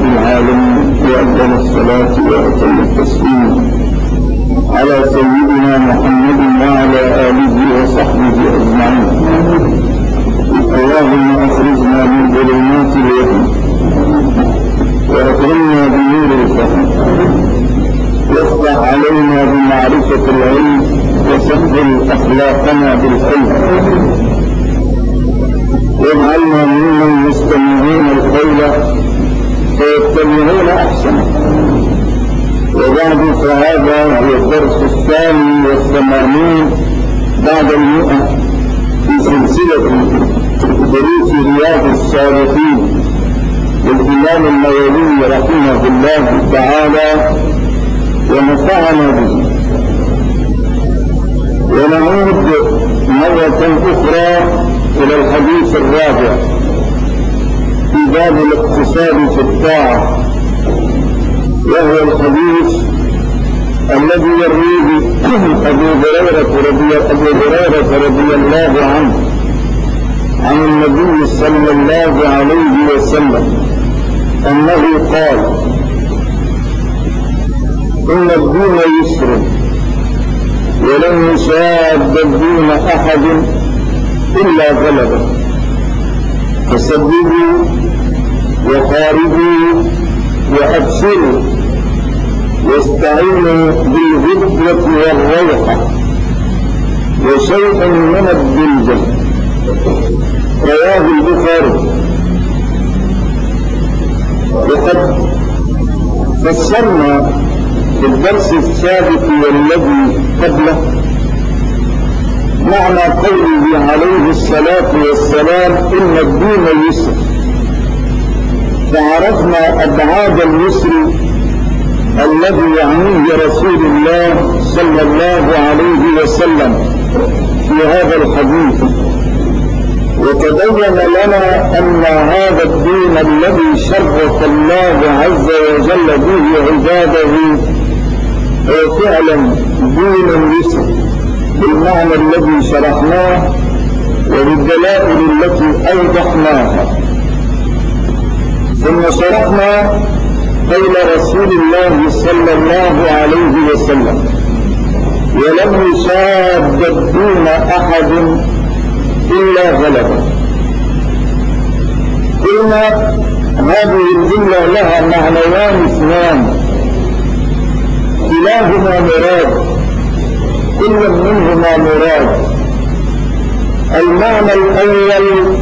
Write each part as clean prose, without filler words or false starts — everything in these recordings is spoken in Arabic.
العالمين، وأفضل الصلاة وأتم التسليم على سيدنا محمد وعلى آله وصحبه أجمعين. اللهم أخرجنا من ظلمات الوهم وأكرمنا بنور الفهم، وافتح علينا بمعرفة العلم، وسهل أخلاقنا بالحلم، واجعلنا ممن يستمعون القول فيتبعون أحسنه. وبعد، فهذا هو الدرس 82 بعد 100 في سلسلة دروس رياض الصالحين للإمام النووي رحمه الله تعالى ونفعنا به. ونعود مرة أخرى إلى الحديث الرابع في باب الاقتصاد في الطاعة، وهو الحديث الذي يرويه أبو هريرة رضي الله عنه عن النبي صلى الله عليه وسلم أنه قال: إن الدين يسر، ولن يشاد الدين أحد إلا غلبه، فسددوا وقاربوا وأبشروا، واستعينوا بالغدوة والروحة وشيء من الدلجة. رواه البخاري. وقد فسرنا في الدرس السابق والذي قبله معنى قوله عليه الصلاة والسلام: إن الدين يسر، فعرفنا أبعاد اليسر الذي يعنيه رسول الله صلى الله عليه وسلم في هذا الحديث، وتبين لنا أن هذا الدين الذي شرف الله عز وجل به عباده هو فعلا دين يسر بالمعنى الذي شرحناه وبالدلائل التي أوضحناها. ثم شرحنا قول رسول الله صلى الله عليه وسلم: ولم يشاد الدين أحد إلا غلبه. قلنا هذه الجملة لها معنيان اثنان، كلاهما مراد، كل منهما مراد. المعنى الأول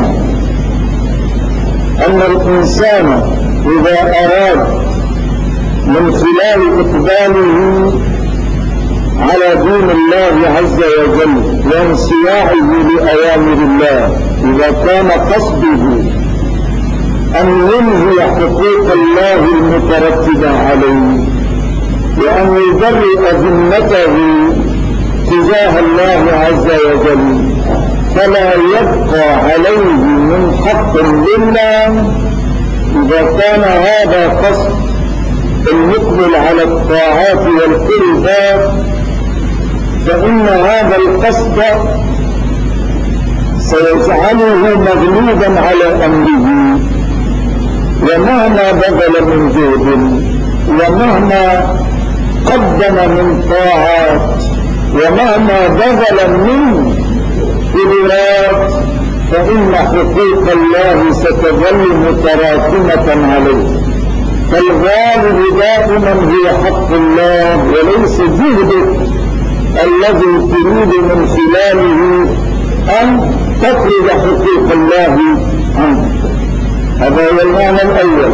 أن الإنسان إذا أراد من خلال إقباله على دين الله عز وجل وانصياعه لأوامر الله، إذا كان قصده أن ينهي حقوق الله المترتبة عليه، وأن يبرئ ذمته تجاه الله عز وجل، فلا يبقى عليه من حق لله. إذا كان هذا قصد المقبل على الطاعات والقربات، فإن هذا القصد سيجعله مغلوبا على أمره، ومهما بذل من جهد، ومهما قدم من طاعات، ومهما بذل من قدرات، فإن حقوق الله ستظل متراكمة عليه. فالغالب دائما هو حق الله، وليس جهدك الذي تريد من خلاله أن تفرض حقوق الله عنك. هذا هو المعنى الأول.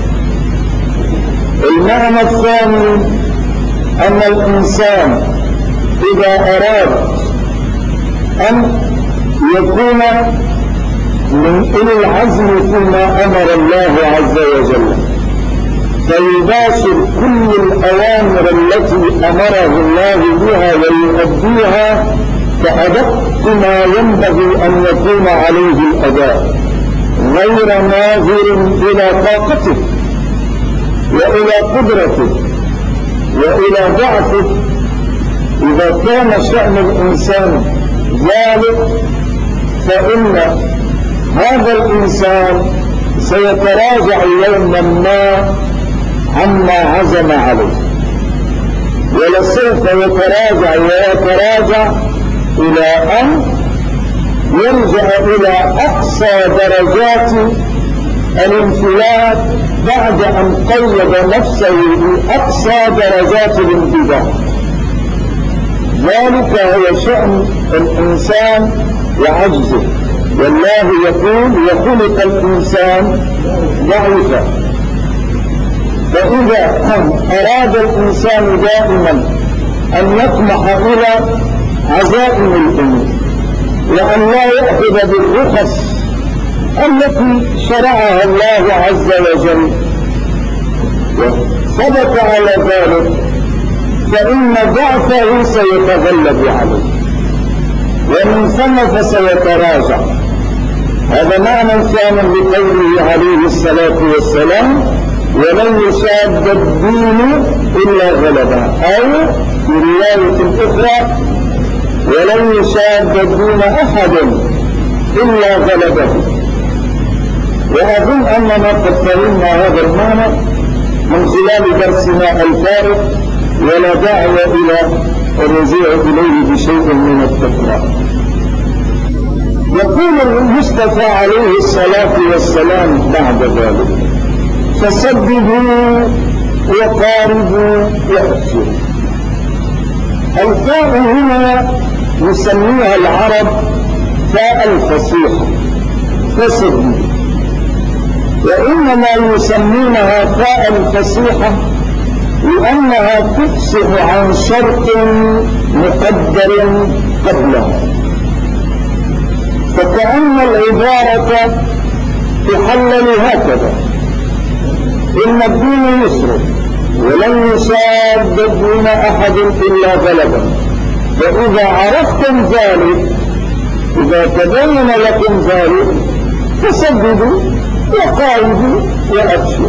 المعنى الثاني أن الإنسان إذا أراد أن يكون من أولي العزم فيما أمر الله عز وجل، فيباشر كل الأوامر التي أمره الله بها ويؤديها كأدق ما ينبغي أن يكون عليه الأداء، غير ناظر إلى طاقته وإلى قدرته وإلى ضعفه. إذا كان شأن الإنسان ذلك، فإن هذا الإنسان سيتراجع يوما ما عما عزم عليه، ولسوف يتراجع ويتراجع إلى أن يرجع إلى أقصى درجات الانفلات بعد أن قيد نفسه بأقصى درجات الانتباه. ذلك هو شأن الإنسان وعجزه، والله يقول وخلق الإنسان ضعيفا. فإذا أراد الإنسان دائما أن يطمح إلى عزائم الأمور وأن لا يأخذ بالرخص التي شرعها الله عز وجل وثبت على ذلك، فإن ضعفه سيتغلب عليه ومن ثم فسيتراجع. هذا معنى ثاني لقوله عليه الصلاة والسلام: ولن يشاد الدين إلا غلبه، أو في رواية أخرى: ولن يشاد الدين أحد إلا غلبه. وأظن أننا قد فهمنا هذا المعنى من خلال درسنا الفارغ، ولا داعي إلى الرجوع إليه بشيء من التكرار. يقول المصطفى عليه الصلاة والسلام بعد ذلك: فسددوا وقاربوا واحسنوا. الفاء هنا يسميها العرب فاء الفصيحة، فسددوا، وإنما يسمونها فاء الفصيحة لأنها تفصح عن شرط مقدر قبلها، فكأن العبارة تحلل هكذا: إن الدين يسر ولن يشاد الدين أحد إلا غلبه. فإذا عرفتم ذلك، إذا تبين لكم ذلك، فسددوا وقاربوا وأبشروا.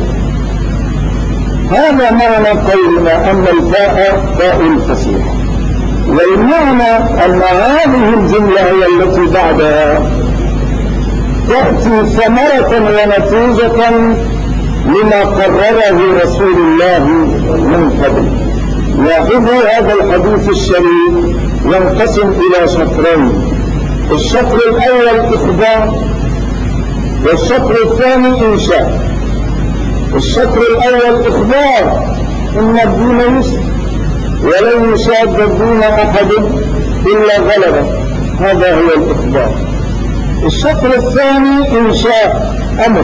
هذا معنى قولنا أن الفاء فاء الفصيحة. والمعنى أن هذه الجملة هي التي بعدها تأتي ثمرة ونتيجة لما قرره رسول الله من قبل. لاحظوا هذا الحديث الشريف ينقسم إلى شطرين: الشطر الأول إخبار، والشطر الثاني إنشاء. الشطر الأول إخبار: إن الدين يسر ولن يشاد الدين أحد إلا غلبه، هذا هو الإخبار. الشطر الثاني إنشاء، أمر.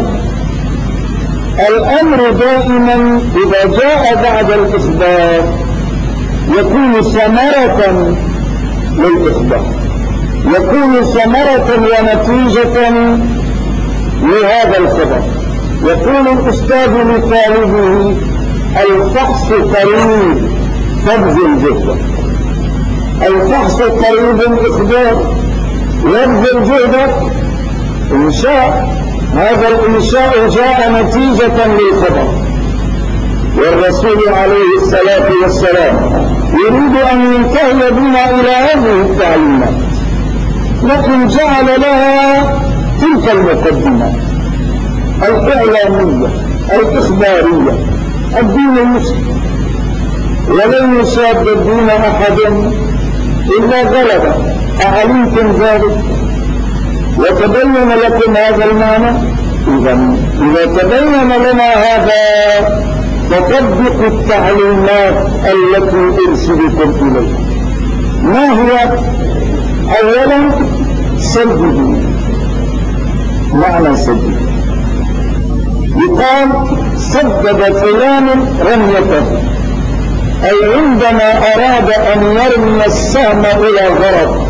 الأمر دائما إذا جاء بعد الإخبار يكون ثمرة للإخبار، يكون ثمرة ونتيجة لهذا الخبر. يقول الأستاذ لطالبه: الفحص قريب فابذل جهدك. الفحص قريب إخبار، وابذل جهدك إنشاء. هذا الإنشاء جاء نتيجة للخبر، والرسول عليه الصلاة والسلام يريد أن ينتهي بنا إلى هذه التعليمات، لكن جعل لها تلك المقدمات الإعلامية الإخبارية: الدين المسلم ولن يشاد الدين أحد إلا غلبه. أعلمتم ذلك وتبين لكم هذا المعنى؟ إذا تبين لنا هذا فطبقوا التعليمات التي أرسلكم إليها. ما هي؟ أولا سددوا. معنى سدد يقال سدد فلان رميته، أي عندما أراد أن يرمي السهم إلى غرض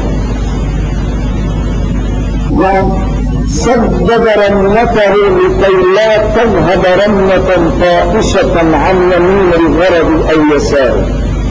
سدد رميته لكي لا تذهب رمية طائشة عن يمين الغرض أو يساره.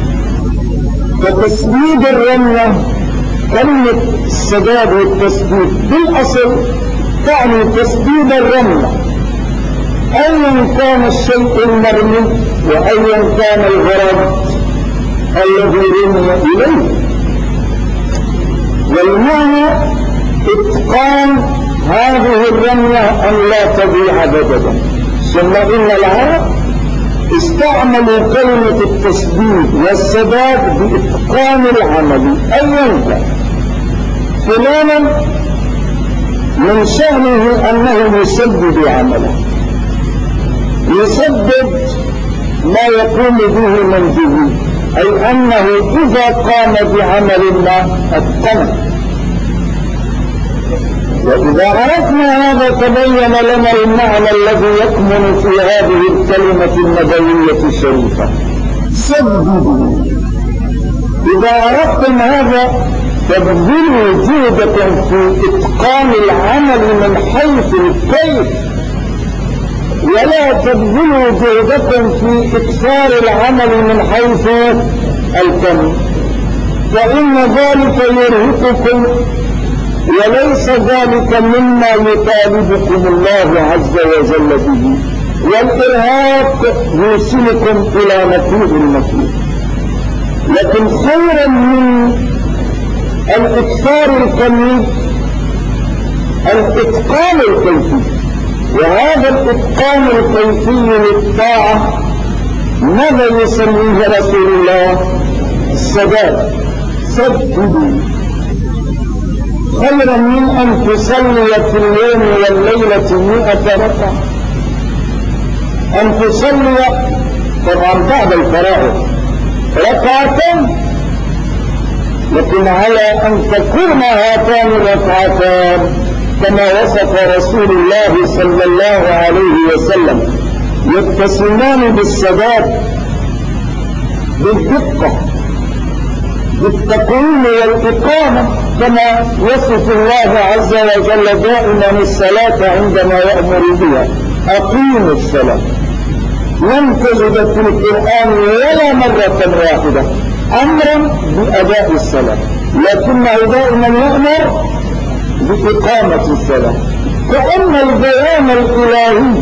فتسديد الرمية، كلمة السداد والتسديد بالأصل تعني تسديد الرمية أيا كان الشيء المرمي وأيا كان الغرض الذي رمي إليه. والمعنى إتقان هذه الرمية أن لا تضيع بددا. ثم إن العرب استعملوا كلمة التسديد والسداد بإتقان العمل أيا كان. فلانا من شأنه أنه يسدد عمله، يسدد ما يقوم به من به، أي أنه إذا قام بعمل ما أتقنه. وإذا عرفنا هذا تبين لنا المعنى الذي يكمن في هذه الكلمة النبوية الشريفة، سددوا. إذا عرفتم هذا تبذلوا جهدكم في إتقان العمل من حيث الكيف، ولا تبذلوا جهدكم في إكثار العمل من حيث الكم، فإن ذلك يرهقكم، وليس ذلك مما يطالبكم الله عز وجل به، والإرهاق يوصلكم إلى نتيج المطلوب. لكن خيرا من الإكثار الكمي الإتقان الكيفي، وهذا الإتقان الكيفي للطاعة ماذا يسميه رسول الله؟ السداد. سددوا. خيرا من أن تصلي في اليوم والليلة 100 ركعة، أن تصلي طبعا بعد الفرائض ركعتين، لكن على أن تكون هاتان الركعتان كما وصف رسول الله صلى الله عليه وسلم، يتسمان بالسداد، بالدقة، بالتقويم والإقامة، كما يصف الله عز وجل دائما الصلاة عندما يأمر بها: أقيموا الصلاة. لم تجد في القرآن ولا مرة واحدة أمرا بأداء الصلاة، لكنه دائما يأمر بإقامة الصلاة، كأن البيان الإلهي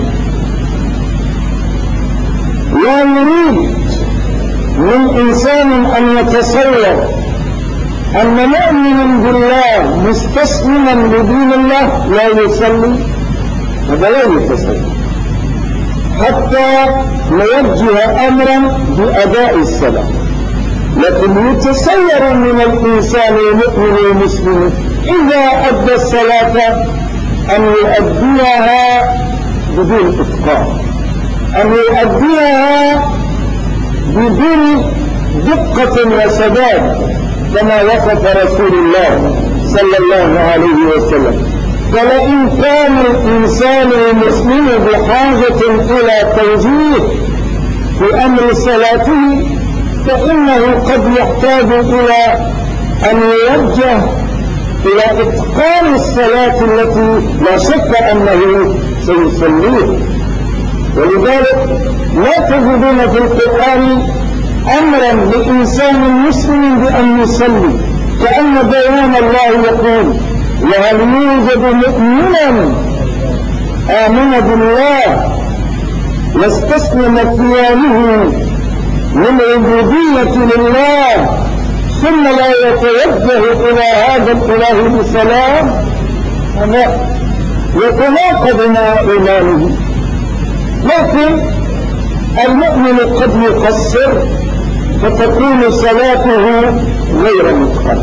لا يريد من إنسان أن يتصور أن مؤمن بالله مستسلما لدين الله لا يصلي، هذا لا يتصور، حتى نوجه أمرا بأداء الصلاة. لكن يتصور من الإنسان المؤمن المسلم إذا أدى الصلاة أن يؤديها بدون إتقان، أن يؤديها بدون دقة وسداد، كما وصف رسول الله صلى الله عليه وسلم. فلئن كان الإنسان المسلم بحاجة إلى توجيه في أمر صلاته، فإنه قد يحتاج إلى أن يوجه إلى إتقان الصلاة التي لا شك أنه سيصليها. ولذلك لا تجدون في القرآن أمرا لإنسان مسلم بأن يصلي، كأن بيان الله يقول: وهل يوجد مؤمنا آمن بالله واستسلم قيامه للعبودية لله ثم لا يتوجه إلى هذا الإله بسلام، هذا يتناقض مع إيمانه. لكن المؤمن قد يقصر فتكون صلاته غير متقنة،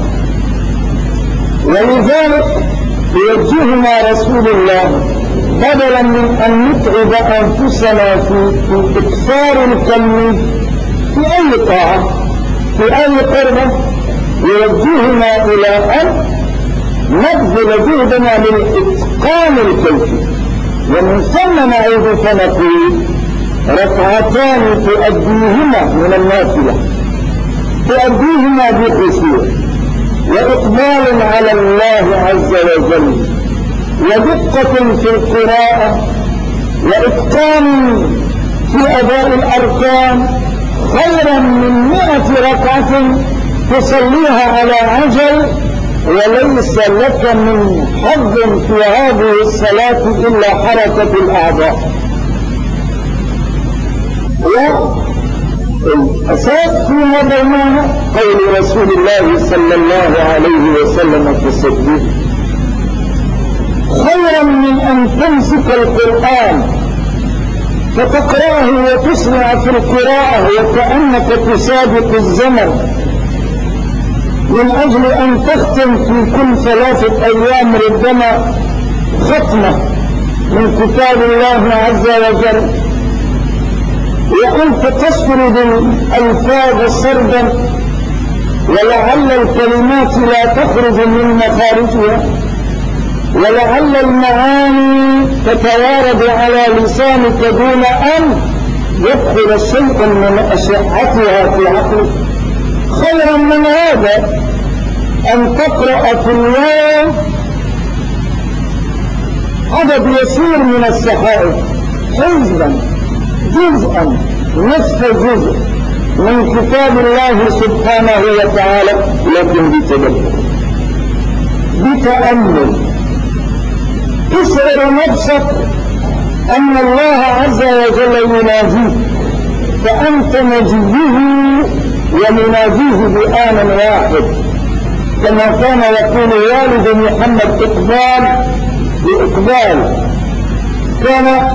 ولذلك يوجهنا رسول الله بدلا من أن نتعب أنفسنا في إكثار الكم في أي طاعة في أي قربة، يوجهنا إلى أن نبذل جهدنا للإتقان الكيفي. ومن ثم نعود فنقول: ركعتان تؤديهما من النافلة، تؤديهما بخشوع وإقبال على الله عز وجل ودقة في القراءة وإتقان في أداء الأركان، خيرا من 100 ركعة تصليها على عجل وليس لك من حظ في هذه الصلاة إلا حركة الأعضاء. والأساس فيما بيننا قول رسول الله صلى الله عليه وسلم في الصديق: خيرا من أن تمسك القرآن فتقرأه وتسمع في القراءة وكأنك تسابق الزمن من أجل أن تختم في كل 3 أيام ربما ختمة من كتاب الله عز وجل، وأنت تسرد الألفاظ سردا ولعل الكلمات لا تخرج من مخارجها، ولعل المعاني تتوارد على لسانك دون أن يدخل شيء من أشعتها في عقلك. خيرا من هذا أن تقرأ في اليوم عدد يسير من الصحائف حزبا جزءا نصف جزء من كتاب الله سبحانه وتعالى، لكن بتدبر بتأمل تشعر نفسك أن الله عز وجل يناديك، فأنت نجيه ومناديه بآن واحد، كما كان يقول والد محمد إقبال كان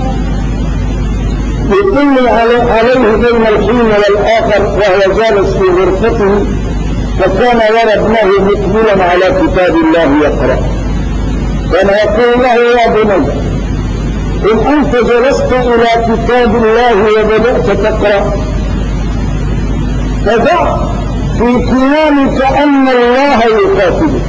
يطل عليه بين الحين والآخر وهو جالس في غرفته، فكان يرى ابنه مقبلا على كتاب الله يقرأ، كان يقول له يا بني إن أنت جلست إلى كتاب الله وبدأت تقرأ فدع في قيامك أن الله يقاتلك،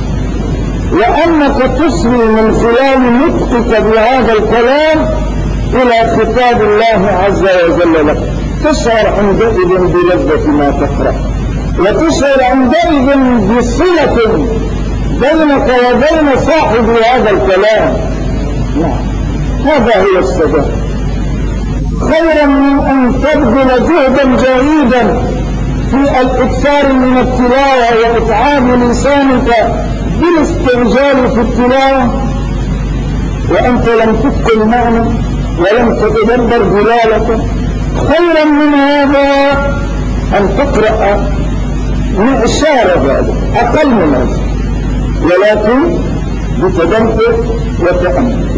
وأنك تصغي من خلال نطقك بهذا الكلام إلى كتاب الله عز وجل لك، تشعر عندئذ بلذة ما تقرأ، وتشعر عندئذ بصلة بينك وبين صاحب هذا الكلام. هذا هو السبب. خيرا من أن تبذل جهدا جهيدا في الإكثار من التلاوة وإتعاب لسانك بالاستعجال في التلاوة وأنت لم تتقن معنى ولم تتدبر دلالته. خيرا من هذا أن تقرأ معشار ذلك أقل من هذا، ولكن بتدبر وتأمل.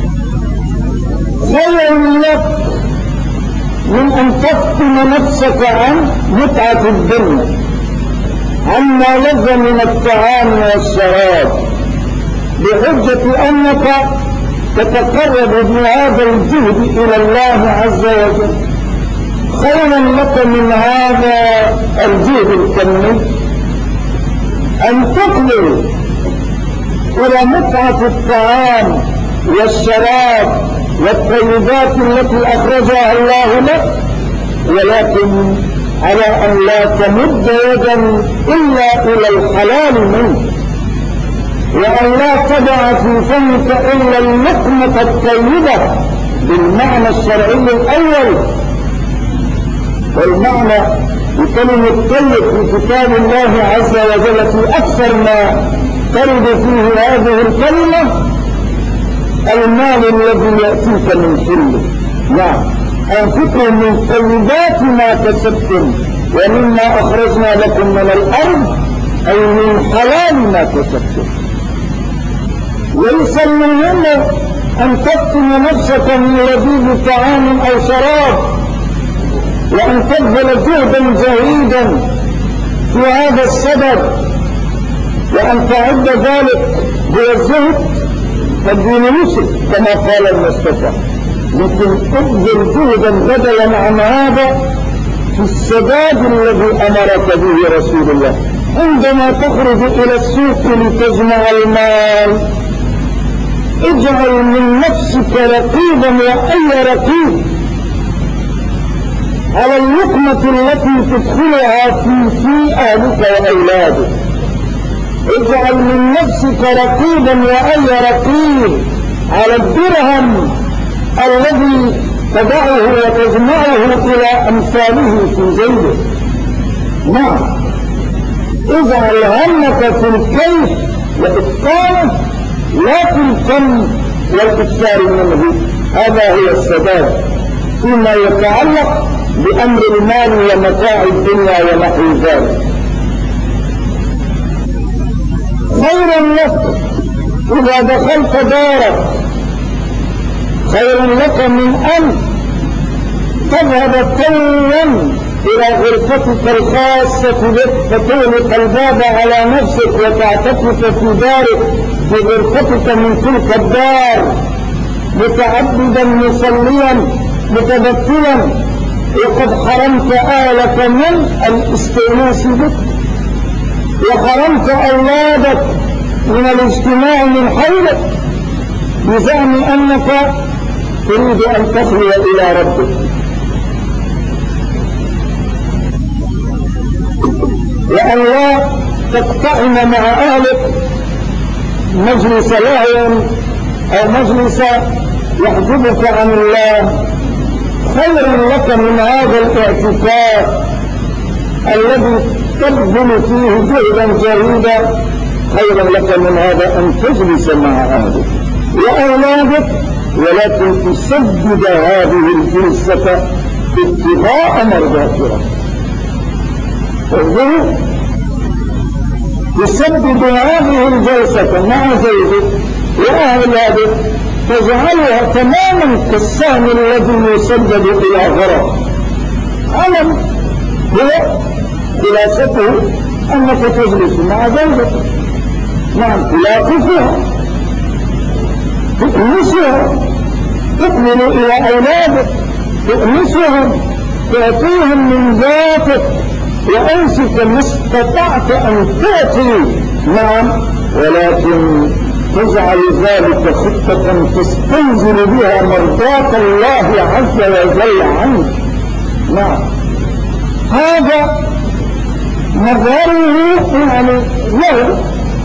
خير لك من أن تفتن نفسك عن متعة الدنيا، عما لذ من الطعام والشراب، بحجة أنك تتقرب بهذا الجهد إلى الله عز وجل. خيرا لك من هذا الجهد الكمي أن تقبل إلى متعة الطعام والشراب والطيبات التي أخرجها الله لك، ولكن على أن لا تمد يدا إلا إلى الحلال منه، وأن لا تدع في فمك إلا اللقمة الطيبة بالمعنى الشرعي الأول، والمعنى بكلمة الطيب في كتاب الله عز وجل في أكثر ما ترد فيه هذه الكلمة المال الذي يأتيك من حله. نعم، أنفقوا من طيبات ما كسبتم ومما أخرجنا لكم من الأرض، أي من حلال ما كسبتم. ليس المهم أن تفتن نفسك من لذيذ طعام أو شراب وأن تبذل جهدا جهيدا في هذا السبب وأن تعد ذلك بالزهد فالدين يسر كما قال المصطفى، لكن ابذل جهدا بدلا عن هذا في السداد الذي أمرك به رسول الله. عندما تخرج إلى السوق لتجمع المال اجعل من نفسك رقيبا وأي رقيب على اللقمة التي تدخلها في أهلك وأولادك. اجعل من نفسك رقيبا وأي رقيب على الدرهم الذي تضعه وتجمعه إلى أمثاله في جيبك. نعم، اجعل همك في الكيف وإتقانه لا في الكم والإكثار منه. هذا هو السداد فيما يتعلق بأمر المال ومتاع الدنيا ونحو ذلك. خيرا لك إذا دخلت دارك خير لك من أن تذهب توا إلى غرفتك الخاصة بك فتغلق الباب على نفسك وتعتكف في دارك بغرفتك من تلك الدار متعبدا مصليا متبتلا، وقد حرمت أهلك من الاستئناس بك، وحرمت أولادك من الاجتماع من حولك بزعم أنك تريد أن تخلو إلى ربك. وأن لا تقتحم مع أهلك مجلس لهو أو مجلس يحجبك عن الله، خير لك من هذا الاعتكاف الذي تبذل فيه جهدا جهيدا، خير لك من هذا أن تجلس مع أهلك وأولادك، ولكن تسدد هذه الجلسة ابتغاء مرضات ربك. تسدد هذه الجلسة مع زوجك وأولادك، تجعلها تماما كالسهم الذي يسدد إلى غرض. علم هو خلاصته أنك تجلس مع زوجك، نعم، تلاقفها، تؤنسها، تكمل إلى أولادك، تؤنسهم، تعطيهم من ذاتك وأنسك ما استطعت أن تعطي، نعم، ولكن تجعل ذلك خطة تستنزل بها مرضاة الله عز وجل عنك. نعم، هذا نظره يعني له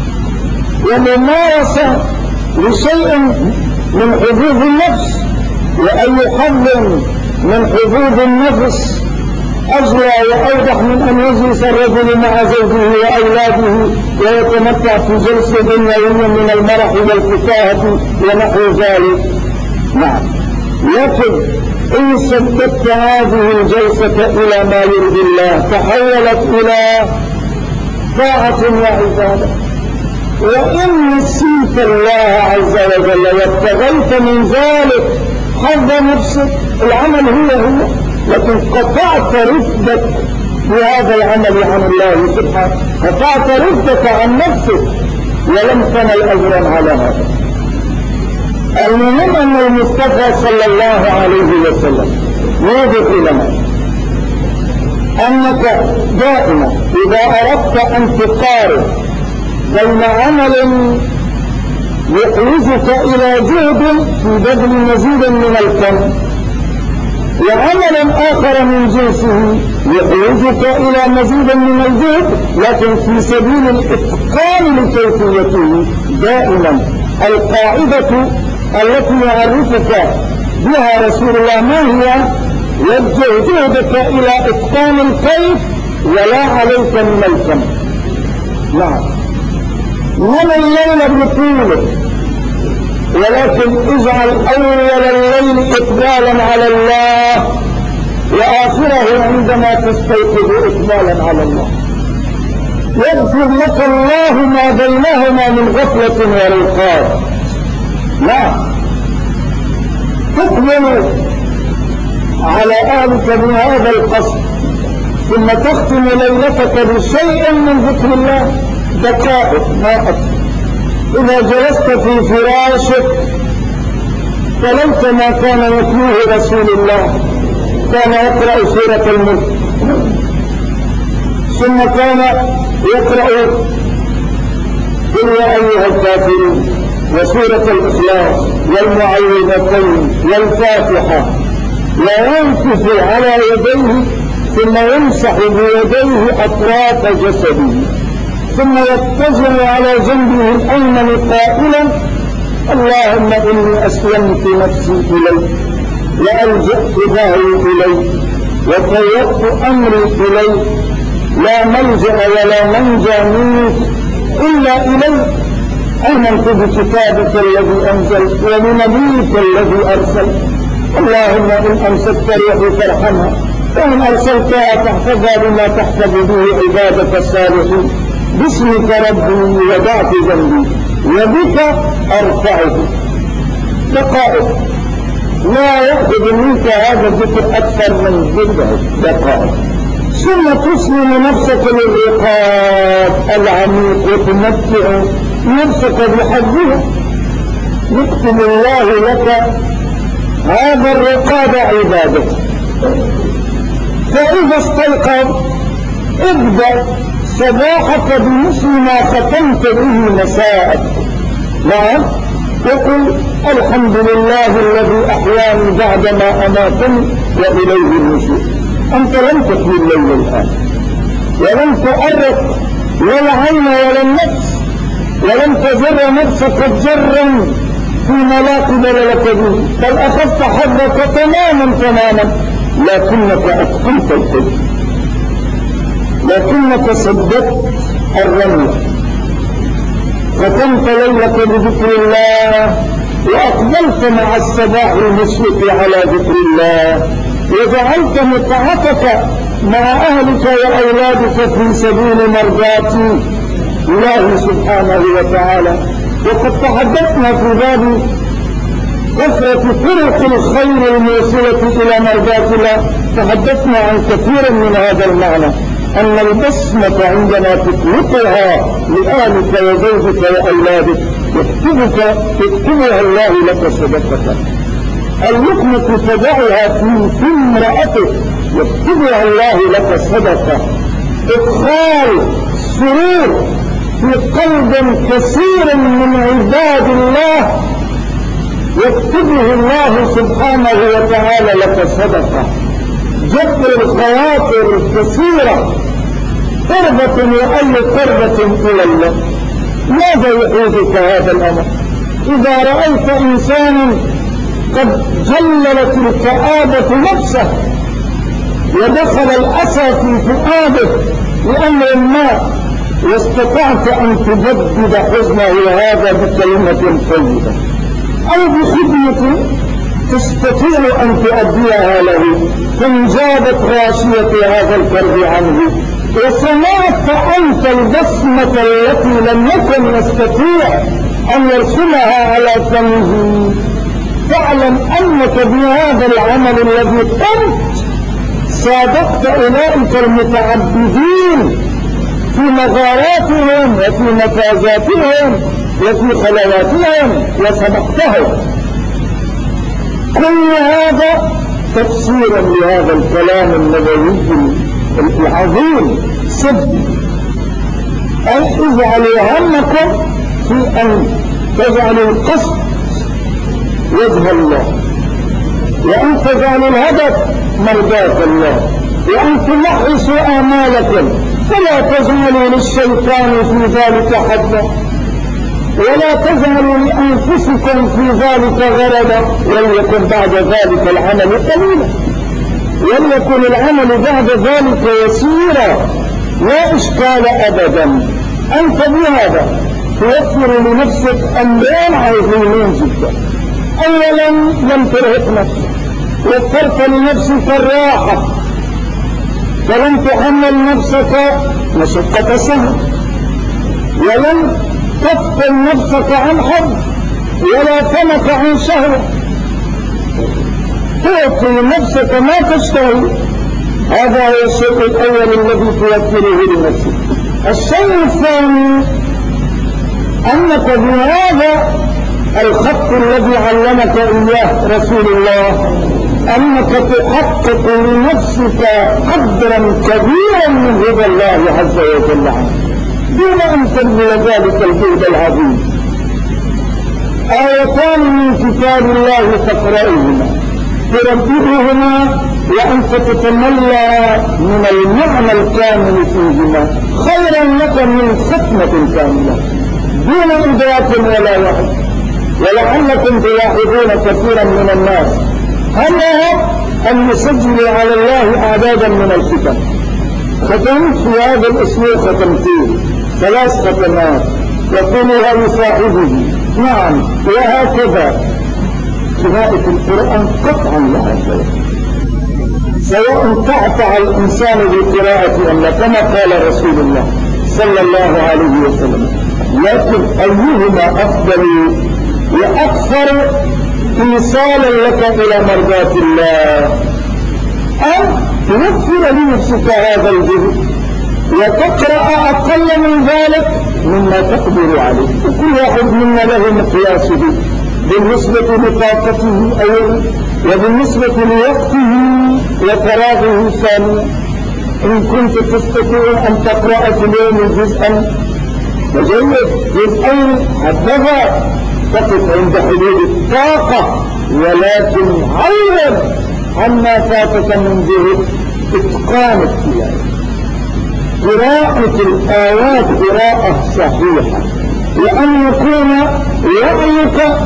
وممارسة لشيء من حظوظ النفس، وأي حظ من حظوظ النفس أجلى وأوضح من أن يجلس الرجل مع زوجه وأولاده ويتمتع في جلسة دنيوية من المرح والفكاهة ونحو ذلك. نعم، لكن إن سددت هذه الجلسة إلى ما يرضي الله تحولت إلى طاعة وعبادة، وإن نسيت الله عز وجل وابتغيت من ذلك حظ نفسك، العمل هو لكن قطعت رفدك بهذا العمل عن الله سبحانه، قطعت رفدك عن نفسك ولم تنل أجرا على هذا. المهم أن المصطفى صلى الله عليه وسلم يوضح لنا أنك دائما إذا أردت أن تقارن بين عمل يحوزك إلى جهد في بذل مزيد من الكم وعمل آخر من جنسه يحوزك إلى مزيد من الجهد لكن في سبيل الإتقان لكيفيته، دائما القاعدة التي يعرفك بها رسول الله ما هي؟ يوجه جهدك إلى إتقان الكيف ولا عليك من الكم. نعم، من الليل بطوله، ولكن اجعل أول الليل إقبالا على الله وآخره عندما تستيقظ إقبالا على الله، يغفر لك الله ما بينهما من غفلة ورقاد. لا تقبل على أهلك بهذا القصد، ثم تختم ليلتك بشيء من ذكر الله، دقائق ما أكثر. إذا جلست في فراشك تلوت ما كان يتلوه رسول الله، كان يقرأ سورة الملك، ثم كان يقرأ قل يا أيها الكافرون وسورة الإخلاص والمعوذتين والفاتحة، وينكف على يديه ثم يمسح بيديه أطراف جسده، ثم يتجه على جنبه الأيمن قائلا اللهم إني أسلمت نفسي إليك وألجأت ظهري إليك وفوضت أمري إليك، لا ملجأ ولا منجى منك إلا إليك، آمنت بكتابك الذي أنزلت وبنبيك الذي أرسلت، اللهم إن أمسكت روحي فارحمها وإن أرسلتها تحفظها بما تحفظ به عبادك الصالحين، باسمك ربي وضعت ذنبي وبك أرفعه دقائق، لا يأخذ منك هذا الذكر أكثر من 9 دقائق. ثم تسلم نفسك للرقاب العميق وتمتع نفسك بحظها. يكتب الله لك هذا الرقاب عبادته. فإذا استيقظ ابدأ صباحك بمثل ما ختمت به مساءك. نعم، يقول الحمد لله الذي أحياني بعدما أماتني وإليه النشور. أنت لم تحيي الليل الآن، ولم تؤرق لا العين ولا النفس، ولم تجر نفسك جرا فيما لا قبل لك به، بل أخذت حظك تماما، لكنك أتقنت القدر، لكنك صدقت الرمية، ختمت ليلك بذكر الله، وأقبلت مع الصباح المشرق على ذكر الله، وجعلت متعتك مع أهلك وأولادك في سبيل مرضات الله سبحانه وتعالى. وقد تحدثنا في باب كثرة طرق الخير الموصلة إلى مرضات الله، تحدثنا عن كثير من هذا المعنى، أن البسمة عندما تطلقها لأهلك وزوجك وأولادك يكتبها الله لك صدقة. اللقمة تدعها في امرأتك يكتبها الله لك صدقة. إدخال سرور في قلب كثير من عباد الله يكتبه الله سبحانه وتعالى لك صدقة. جبر الخواطر الكثيرة، قربة وأي قربة إلى الله. ماذا يعيدك هذا الأمر؟ إذا رأيت إنسانا قد جللت الكآبة نفسه ودخل الأسى في فؤاده لأمر ما، واستطعت أن تجدد حزنه هذا بكلمة طيبة أو بخدمة تستطيع أن تؤديها له، فانجابت غاشية هذا الكرب عنه، وصنعت أنت البسمة التي لم يكن يستطيع أن يرسمها على فمه. فاعلم أنك بهذا العمل الذي قمت صادقت أولئك المتعبدين في مغاراتهم وفي مفازاتهم وفي خلواتهم وسبقتهم. كل هذا تفسيرا لهذا الكلام النبوي العظيم. سد أن اجعلوا همكم في أن تجعلوا القصد وجه الله، وأن تجعلوا الهدف مرضاة الله، وأن تلحسوا آمالكم، فلا تجعلوا للشيطان في ذلك حظا، ولا تجعلوا لأنفسكم في ذلك غرضا، وليكن بعد ذلك العمل قليلا، وليكن العمل بعد ذلك يسيرا، لا إشكال أبدا. أنت بهذا توفر لنفسك أمرين عظيمين جدا. أولا لم ترهق نفسك، وفرت لنفسك الراحة، فلم تحمل نفسك مشقة سهل، ولم تفتن نفسك عن حب، ولا تمك عن شهوة، تعطي نفسك ما تشتهي. هذا هو الشيء الأول الذي توفره لنفسك. الشيء الثاني أنك بهذا الخط الذي علمك إياه رسول الله، أنك تحقق لنفسك قدرا كبيرا من رضا الله عز وجل عنه دون أن تبذل ذلك الجهد العظيم. آيتان من كتاب الله تقرأهما تربئهما، وأنت تتملى من المعنى الكامل فيهما، خيرا لك من ختمة كاملة دون إدراك ولا وعي. ولعلكم تلاحظون كثيرا من الناس همهم أن يسجلوا على الله أعدادا من الختم. ختمت في هذا الأسبوع ختمتين 3 ختمات يقولها لصاحبه، نعم، وهكذا. قراءة القرآن قطعا لها شيء، سواء تعطى الإنسان بالقراءة أم لا، كما قال رسول الله صلى الله عليه وسلم: لكن أيهما أفضل وأكثر إيصالا لك إلى مرضاة الله؟ أن توفر لنفسك هذا الجهد وتقرأ أقل من ذلك مما تقدر عليه. وكل واحد منا له مقياسه بالنسبة لطاقته أولا وبالنسبة لوقته وفراغه ثانيا. إن كنت تستطيع أن تقرأ في اليوم جزءا فجيد، جزءين حبذا، تقف عند حدود الطاقة، ولكن عوض عما فاتك من جهد إتقان التلاوة. قراءة الآيات قراءة صحيحة، وأن يكون وعيك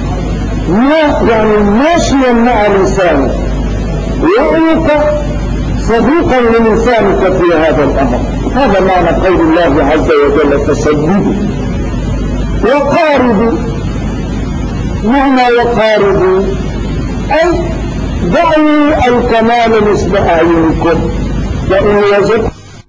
ماشيا مع لسانك، وعيك صديقا للسانك في هذا الأمر. هذا معنى قول الله عز وجل فسددوا وقاربوا. معنى وقاربوا أي دعوا الكمال نسب أعينكم، وإن وجدتم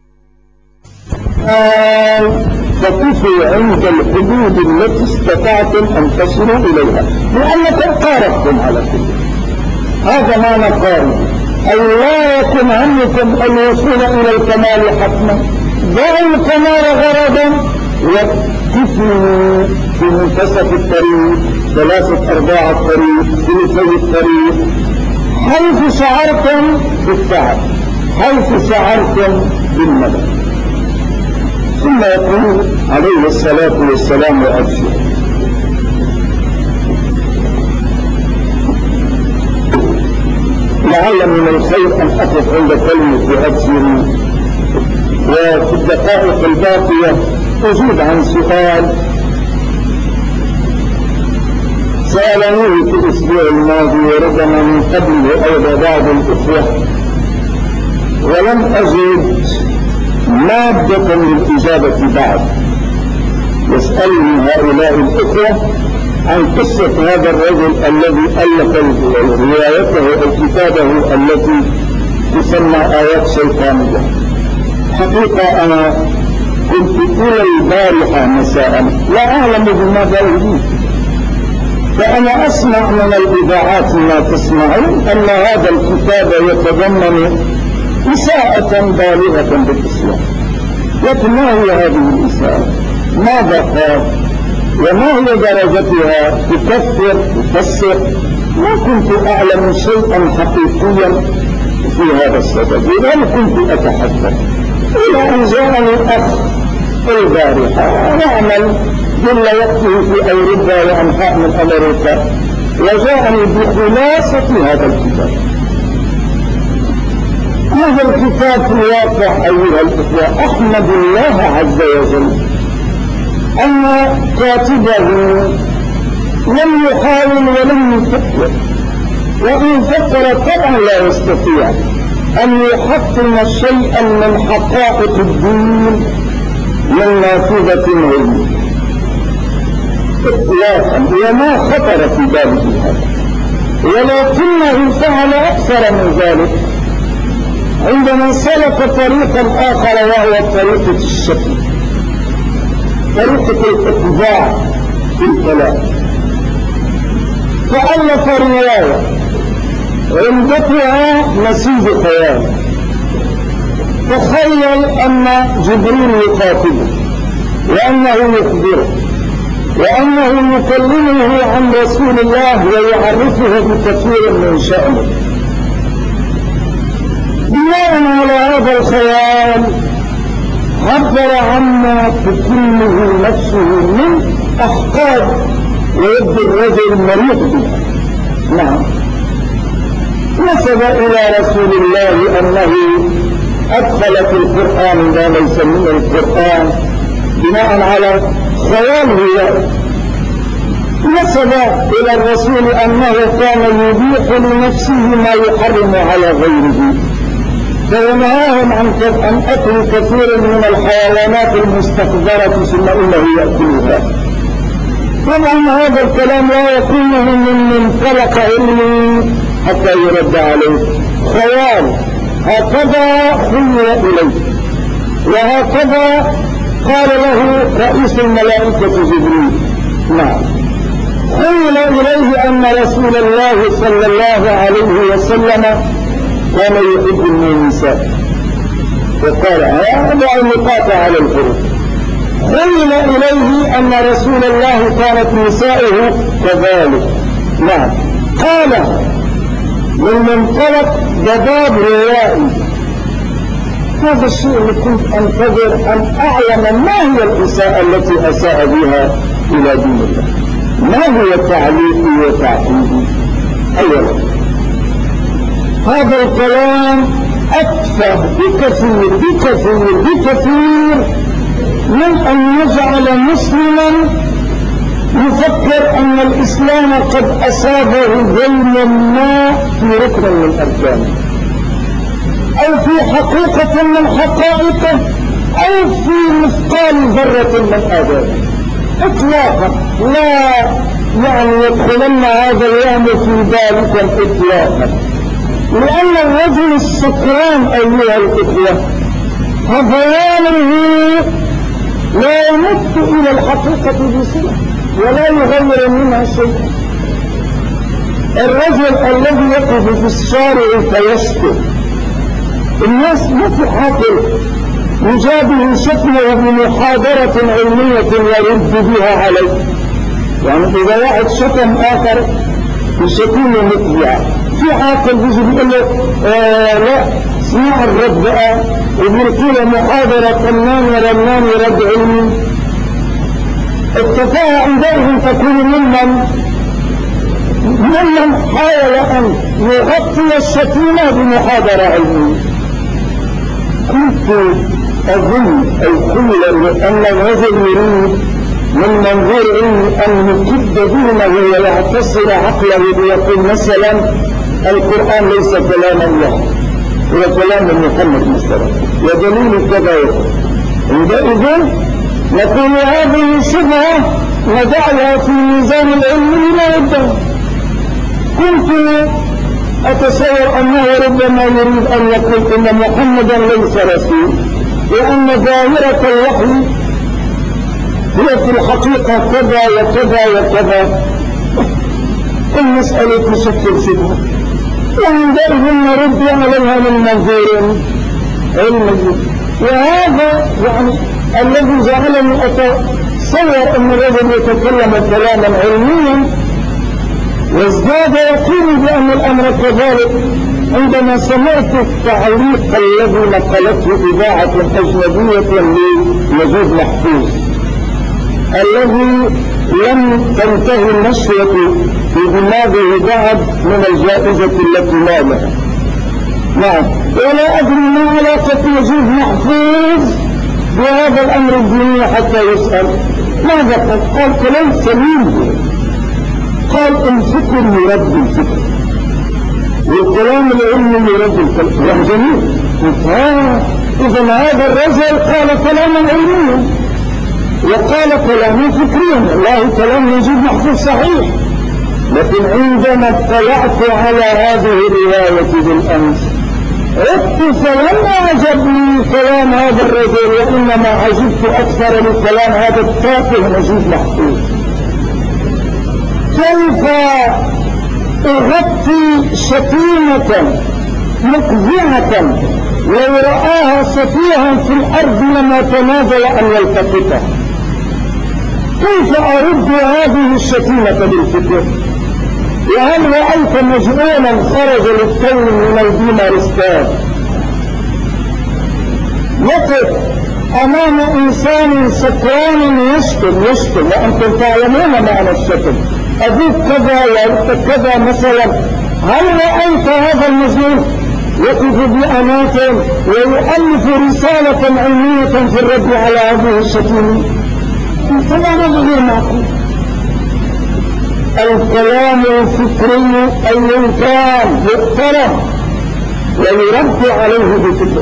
فقفوا عند الحدود التي استطعتم أن تصلوا إليها، لأنكم قاربتم على كل. هذا معنى قاربوا، أي لا يكن همكم الوصول إلى الكمال حتما، دعوا الكمال غرضا وكفوا في منتصف الطريق، 3/4 الطريق، ثلثي الطريق، حيث شعرتم بالتعب، حيث شعرتم بالملل. ثم يقول عليه الصلاة والسلام وأبشر. لعل من الخير أن أقف عند كلمة وأبشر، وفي الدقائق الباقية أجيب عن سؤال سألني في الأسبوع الماضي وربما من قبله أيضا بعض الإخوة، ولم أجد مادة للإجابة بعد. يسألني هؤلاء الإخوة عن قصة هذا الرجل الذي ألف روايته أو كتابه التي تسمى آيات شيطانية. حقيقة أنا كنت طول البارحة مساء لا أعلم بماذا يريد، فأنا أسمع من الإذاعات ما تسمعون أن هذا الكتاب يتضمن إساءة بالغة بالإسلام. لكن ما هي هذه الإساءة؟ ماذا قال؟ وما هي درجتها؟ تكفر تفسر؟ ما كنت أعلم شيئا حقيقيا في هذا السبب، لذلك كنت أتحدث إلى أن جاءني أخ البارحة يعمل جل وقته في أوروبا وأنحاء من أمريكا، وجاءني بخلاصة هذا الكتاب. هذا الكتاب في الواقع أيها الإخوة أحمد الله عز وجل أن كاتبه لم يحاول ولم يفكر، وإن فكر طبعا لا يستطيع أن يحطم شيئا من حقائق الدين من نافذة علمه إطلاقا، وما خطر في باله هذا، ولكنه فعل أكثر من ذلك عندما سلك طريقا آخر، وهو طريقة الشك، طريقة الاتباع في الكلام. فألف رواية عمدتها نسيج خيال. تخيل أن جبريل يخاطبه، وأنه يخبره، وأنه يكلمه عن رسول الله ويعرفه بكثير من شأنه. بناء على هذا الخيال عبر عما تكلمه نفسه من أحقاد ويبدو الرجل مريض بها. نعم، نسب إلى رسول الله أنه أدخل في القرآن ما ليس من القرآن بناء على خياله. نسب إلى الرسول أنه كان يبيح لنفسه ما يحرم على غيره، فينهاهم عن أكل كثير من الحيوانات المستقذرة ثم إنه يأكلها. طبعا هذا الكلام لا يكون من منطلق علمي حتى يرد عليه، خيال. هكذا خير إليه، وهكذا قال له رئيس الملائكة جبريل نعم خيل إليه أن رسول الله صلى الله عليه وسلم كان يحب النساء وقال هذا النقاط على الحروف خيل إليه أن رسول الله كانت نسائه كذلك نعم قال من منطلق ضباب روائي هذا الشيء اللي كنت أنتظر أن أعلم ما هي الإساءة التي أساء بها إلى دين الله ما هو تعليقي وتعقيدي أولا هذا الكلام أكثر بكثير من أن يجعل مسلما يفكر أن الإسلام قد أصابه ظلم ما في ركن من أركانه أو في حقيقة من حقائقه أو في مثقال ذرة من آدابه إطلاقا لا يعني يدخلن هذا اليوم في ذلك إطلاقا لأن الرجل السكران أيها الإخوة هذيانه لا يمت إلى الحقيقة بصلة ولا يغير منها شيئا الرجل الذي يقف في الشارع فيشكو الناس ما في حاكم يجابه شتمه بمحاضرة علمية يرد بها عليه يعني إذا واحد شتم آخر يشتمه مطبعا في عاقل بيجي بيقول له لا اسمع الرد بقى وبيركي له محاضرة فنان ورنان ورد علمي التفاهة عندهم تكون ممن حاول أن يغطي الشتيمة بمحاضرة علمية كنت أظن أو قيل أن الرجل يريد من منظور علمي أن يكد دينه ويعتصر عقله ويقول مثلا القرآن ليس كلام الله هو كلام محمد مصطفى ودليل كذا عندئذ نقول هذه شبهة ندعها في ميزان العلم لا يبدأ كنت أتصور أنه ربما يريد أن يقول إن محمدا ليس رسول وأن ظاهرة الوحي هي في الحقيقة كذا وكذا وكذا المسألة تشكل شبهة وعندئذ نرد عليها من منظور علمي وهذا يعني الذي جعلني أتصور أن الرجل يتكلم كلاما علميا وازداد يقول بأن الأمر كذلك عندما سمعت التعليق الذي نقلته إذاعة أجنبية لنجيب محفوظ الذي لم تنتهي النشرة في دماغه بعد من الجائزة التي نالها نعم ولا أدري ما علاقة نجيب محفوظ بهذا الأمر الديني حتى يسأل ماذا قال كلام سليم قال الفكر يرد الفكر والكلام العلمي يرد الكلام جميل إذن هذا الرجل قال كلاما علميا وقال كلاما فكريا والله كلام نجيب محفوظ صحيح لكن عندما اطلعت على هذه الرواية بالأمس عدت فلم أعجبني كلام هذا الرجل وإنما عجبت أكثر لكلام هذا التافه نجيب محفوظ كيف أغطي شتيمة مقزعة لو رآها سفيها في الأرض لما تنازل أن يلتقطها كيف أرد هذه الشتيمة بالفكر وهل رأيت مجنونا خرج للكون من الديمارستان يقف أمام إنسان سكران يشتم وأنتم تعلمون معنى الشتم أبيك كذا وأبيك كذا مثلا هل رأيت هذا المجنون يقف بأماكن ويؤلف رسالة علمية في الرد على هذه الشتيمة طبعا غير معقول الكلام الفكري أي كان يقترح ويرد عليه بفكر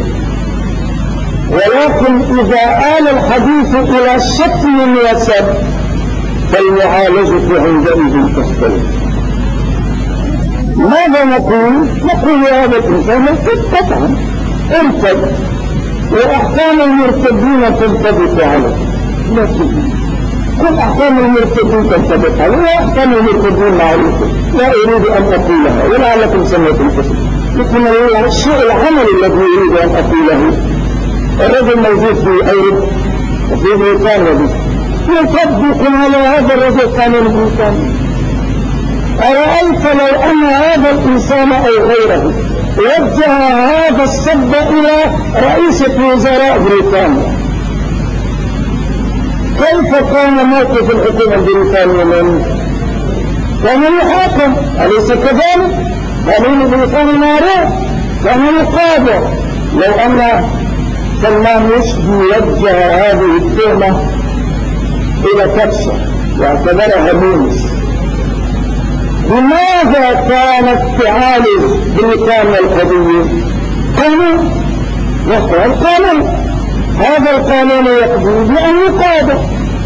ولكن إذا آل الحديث إلى شتم وسب فالمعالجة عندئذ تختلف ماذا نقول؟ نقول هذا الإنسان ارتد وأحكام المرتدين تنطبق عليه، لكن كل أحكام المرتدين تنطبق عليه وأحكام المرتدين معروفة، لا أريد أن أقولها ولعلكم سمعتم كثيرا، لكن الشيء العمل الذي أريد أن أقوله، الرجل موجود في أوروبا وفي بريطانيا يطبق على هذا الرجل قانون بريطانيا. أرأيت لو أن هذا الإنسان أو غيره وجه هذا السب إلى رئيسة وزراء بريطانيا، كيف كان موقف الحكومة البريطانية منه؟ كان يحاكم، أليس كذلك؟ قانون بريطانيا معروف، كان يقاضى. لو أن سلمان رشدي وجه هذه التهمة إلى تكسا واعتبرها مونس، لماذا كانت تعالج بريطانيا القضية؟ قانون، وهو القانون، هذا القانون يقضي بأن يقاضى.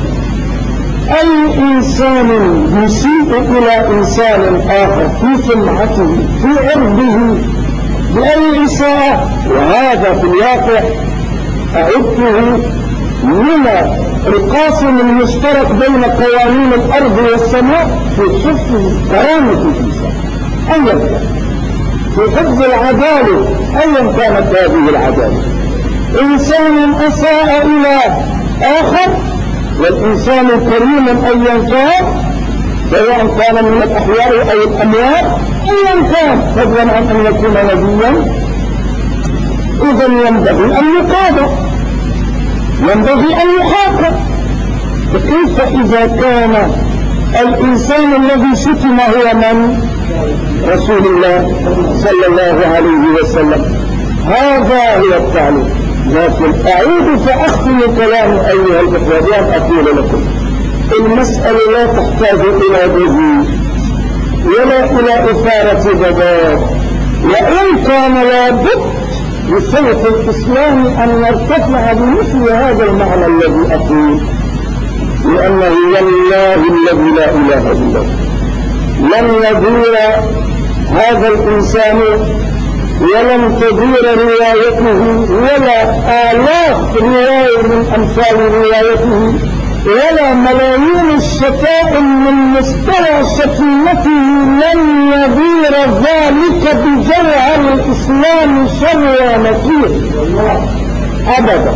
أي إنسان يسيء إلى إنسان آخر في سمعته في عرضه بأي إساءة، وهذا في الواقع أعده من القاسم المشترك بين قوانين الأرض والسماء في حفظ كرامة الإنسان أيا كان، في حفظ العدالة أيا كانت هذه العدالة. إنسان أساء إلى آخر، والإنسان كريم أيا كان، سواء كان من الأحياء أو الأموات أيا كان، فضلا عن أن يكون نبيا، إذا ينبغي أن يقاضى، ينبغي أن يحاكم. فكيف إذا كان الإنسان الذي شتم هو من؟ رسول الله صلى الله عليه وسلم. هذا هو التعليم. لكن أعود فأختم كلامي أيها الأخوة بأن أقول لكم المسألة لا تحتاج إلى دليل ولا إلى إثارة جدال، وإن كان لابد لسيف الإسلام أن يرتفع بمثل هذا المعنى الذي أقول، لأنه والله الذي لا إله إلا هو لن يدور هذا الإنسان ولم تدور روايته ولا آلاف رواية من أمثال روايته ولا ملايين الشتائم من مستوى شتيمته، لن يدير ذلك بجوهر الإسلام شر نكير أبدا.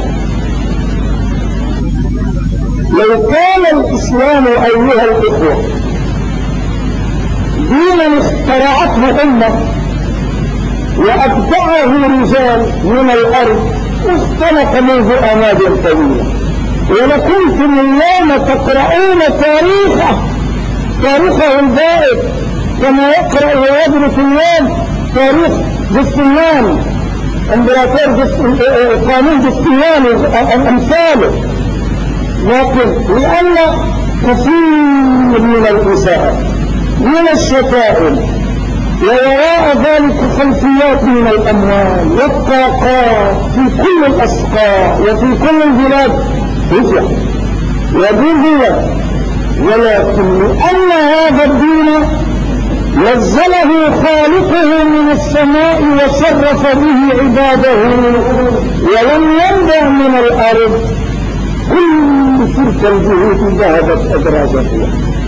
لو كان الإسلام أيها الإخوة دينا اخترعته أمة وأبدعه رجال من الأرض اختلق منذ أماد طويلة، ولكنتم اليوم تقرؤون تاريخه البائد كما يقرأ ويدرس اليوم تاريخ جستنيان، امبراطور قانون جستنيان أمثاله. لكن لأن كثير من الإساءة من الشتائم ووراء ذلك خلفيات من الأموال والطاقات في كل الأسقاء وفي كل البلاد هجة وبذلة، ولكن لأن هذا الدين نزله خالقه من السماء وشرف به عباده ولم ينبع من الأرض، كل تلك الجهود ذهبت أدراجتها.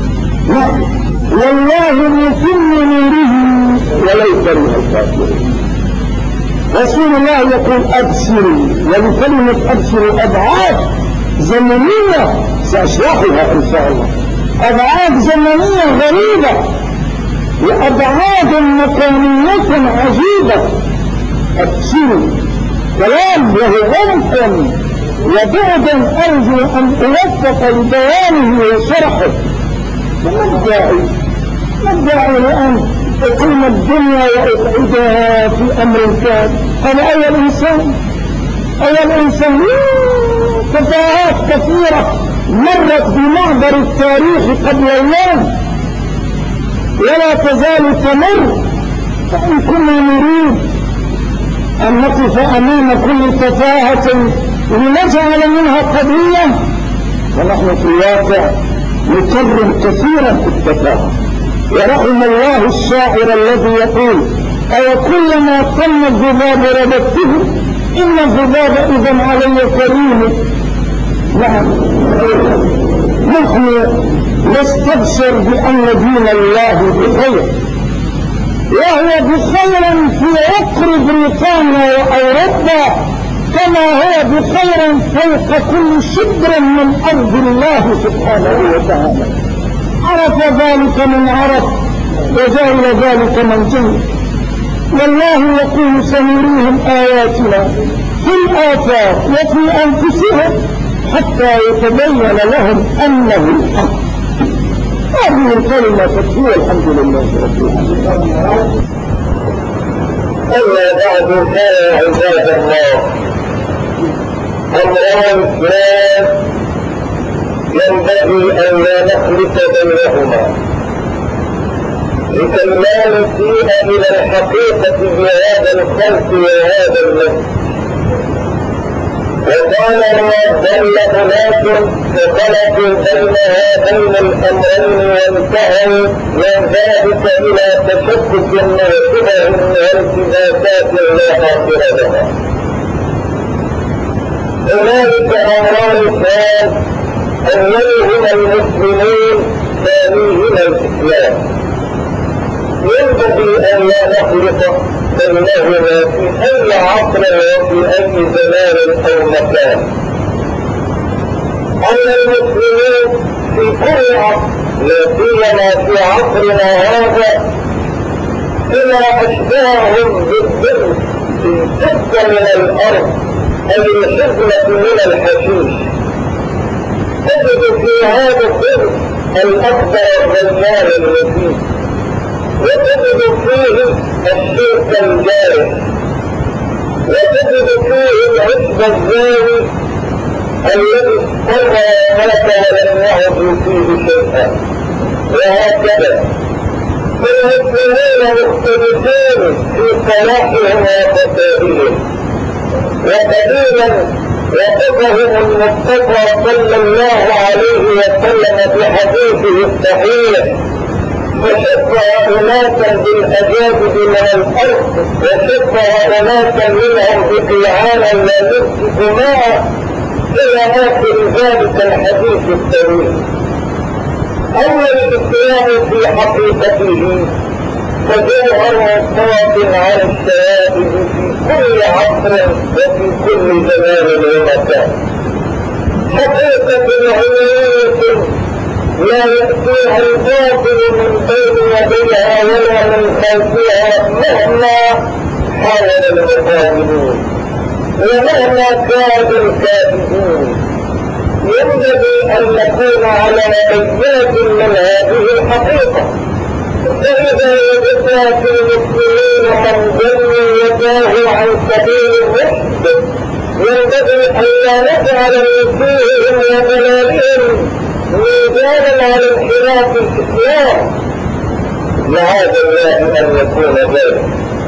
والله متم نوره ولو كره الكافرون. رسول الله يقول أبشروا، ولكلمة أبشروا أبعاد زمنية سأشرحها إن شاء الله، أبعاد زمنية غريبة وأبعاد مكانية عجيبة. أبشروا كلام له عمقا وبعدا أرجو أن أوفق لبيانه وشرحه. ما الداعي لأن تقيم الدنيا وأقعدها في أمر كان؟ قال أي الإنسان تفاهات كثيرة مرت بمعبر التاريخ قبل اليوم ولا تزال تمر، فإن كنا نريد أن نقف أمام كل تفاهة لنجعل منها قضية، ونحن في الواقع نكرر كثيرا في التفاهة. ورحم الله الشاعر الذي يقول أو كلما قل الذباب رددته إن الذباب إذا علي كريم. نعم، نحن نستبشر بأن دين الله بخير، وهو بخير في عقر بريطانيا وأوروبا كما هو بخير فوق كل شبر من أرض الله سبحانه وتعالى. عرف ذلك من عرف وجهل ذلك من جهل. والله يقول سنريهم آياتنا في الآفاق وفي أنفسهم حتى يتبين لهم أنه الحق. هذه الكلمة تكفي، الحمد لله رب العالمين. أما بعد فيا عباد الله، أمران اثنان ينبغي أن لا نخلط بينهما لكي لا نسيء إلى الحقيقة بهذا الخلق وهذا النفس. وطالما ضل أناس فخلقوا بين هذين الأمرين وانتهوا من ذلك إلى تشكك مرتبهم والتباسات لا آخر لها. هنالك أمران اثنان، أولهما المسلمين ثانيهما الإسلام. ينبغي أن لا نخلط بينهما في أي عصر وفي أي زمان أو مكان. أن المسلمين في كل عصر، لا سيما في عصرنا هذا، كما أشبههم بالذئب في سكة من الأرض أي الحزمة من الحشيش. تجد في هذا الذئب الأكبر الرجال المفيد، وتجد فيه الشرك الجارح، وتجد فيه العشب الزاني الذي استمر ومات ولم يعد فيه شيئا. وهكذا فالمسلمين مختلفين في صلاحهم وفسادهم. وقديما وصفهم المصطفى صلى الله عليه وسلم في حديثه الصحيح، وشبه أناسا بالأجاذب من الأرض، وشبه أناسا منهم بقيعانا لا يمسك ماء، إلى آخر ذلك الحديث الطويل. أما الإسلام في حقيقته فجوهر مصاب عن الشوائب في كل عصر وفي كل زمان ومكان. حقيقة علمية لا يأتيها الباطل من بين يديها ولا من خلفها مهما حاول المقابلون ومهما كاد الكاذبون. ينبغي أن نكون على بينات من هذه الحقيقة. فإذا وجدنا في المسلمين من ضل يداه عن سبيل الرشد، ينبغي أن لا نجعل من فيهم وضلالهم ميزانا على انحراف الإسلام. معاذ الله أن يكون ذلك.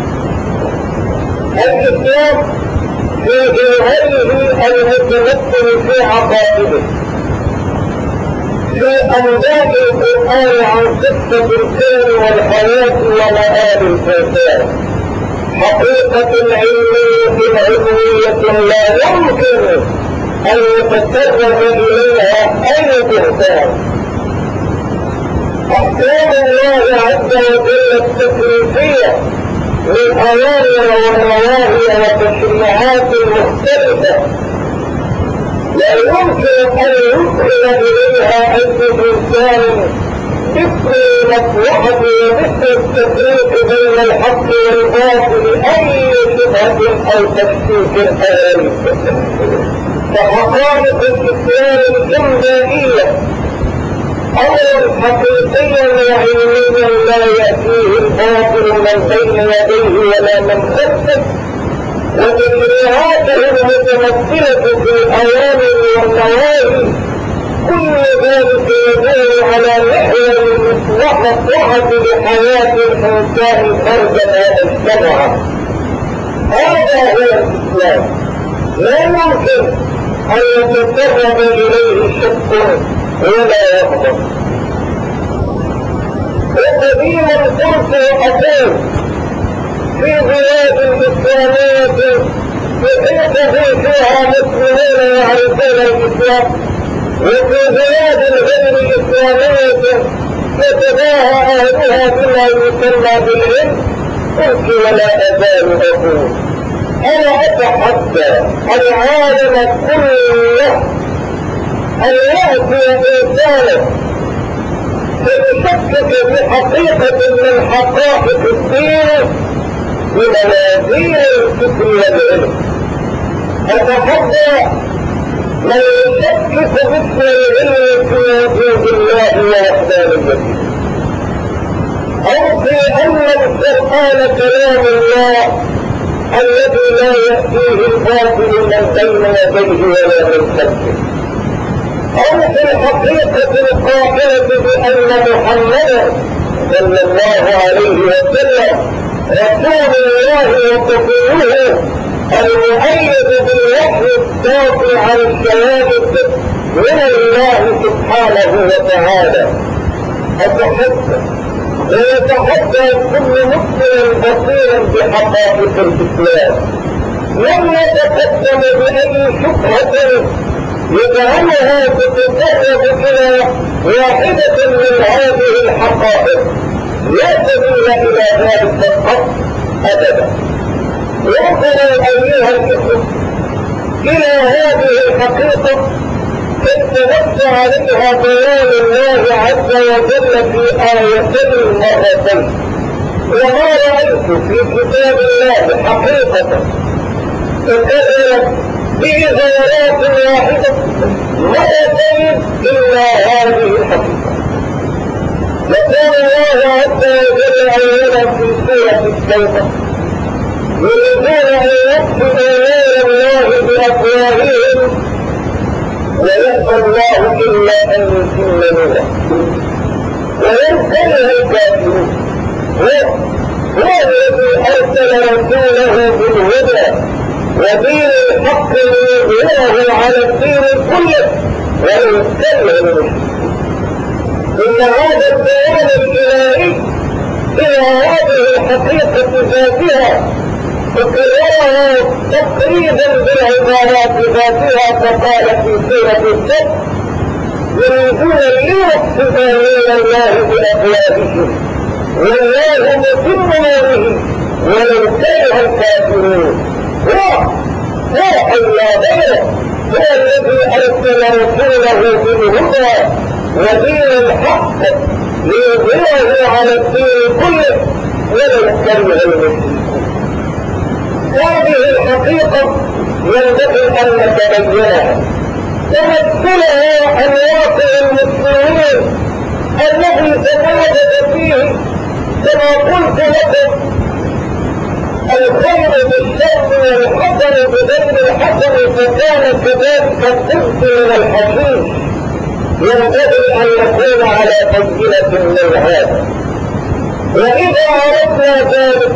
الإسلام في جوهره المتمثل في عقائده، في أنباء القرآن عن قصة الكون والحياة ومآل الإنسان، حقيقة علمية علوية لا يمكن أن يتسرب إليها أي إنسان. أحكام الله عز وجل التكليفية من أوامر ونواهي وتشريعات مختلفة لا يمكن أن يدخل إليها أي إنسان باسم المصلحة وباسم التفريق بين الحق والباطل أي شبهة أو تشكيك أو ريب. فحقائق الإسلام الإمدادية أمر حقيقيا وعلميا لا يأتيه الباطل من بين يديه ولا من خلفه، وتشريعاته المتمثلة في الأوامر والنواهي كل ذلك يدل على محور المصلحة لحياة الإنسان فردا ومجتمعا. هذا هو الإسلام، لا يمكن أن يتسرب إليه شك ولا يغضب. وقديما كنت أقول في بلاد الإسلامية يحيط فيها مسلمون يعرفون الإسلام، وفي بلاد غير إسلامية يتباهى أهلها بما يسمى بالعلم. قلت ولا أزال أقول أنا أتحدى العالم كله أن يأتي إنسانا فيشكك بحقيقة من حقائق الدين بموازين الفكر والعلم. أتحدى من يشكك باسم العلم في وجود الله ووحدانيته، أو في أن القرآن كلام الله الذي لا يأتيه الباطل من بين يديه ولا من خلفه، أو في الحقيقة القائلة بأن محمدا صلى الله عليه وسلم رسول الله وصفيه المؤيد بالوحي الصافي عن الشهادة من الله سبحانه وتعالى. أتحدى ويتحدى كل مسلم بصير بحقائق الإسلام لم يتقدم بأي شبهة يجعلها تتقرب إلى واحدة من هذه الحقائق، لا سبيل إلى ذلك القصد أبدا. وانظروا أيها الإخوة إلى هذه الحقيقة كيف نص عليها بيان الله عز وجل في آيتين مرتين. وما رأيت في كتاب الله حقيقة تكررت به غيرات واحدة مرتين إلا هذه الحقيقة. يقول الله عز وجل أولا في سورة التوبة يريدون أن يطفئوا نور الله بأفواههم ويأبى الله إلا أن يتم نوره ويمكنه الكافرون. هو الذي أرسل رسوله بالهدى ودين الحق ليظهره على الدين كله وإن كره المشركين. إن هذا البيان الإلهي إلى هذه الحقيقة ذاتها وكررها تقريبا بالعبارات ذاتها، فقال في سورة السبت يريدون ليطفئوا نور الله بأفواههم والله متم نوره ولو كره الكافرون. هو الله هو الذي أرسل رسوله بالهدى ودين الحق ليظهره على الدين كله ولو كره المشركون. هذه الحقيقة ينبغي أن نتبينها ونمثلها عن واقع المسلمين الذي تواجد فيه كما قلت لكم الخير بالشر والحسن بغير الحسن، فكان كذلك الضبط من الحشيش. ينبغي أن نكون على بينة من هذا، وإذا عرفنا ذلك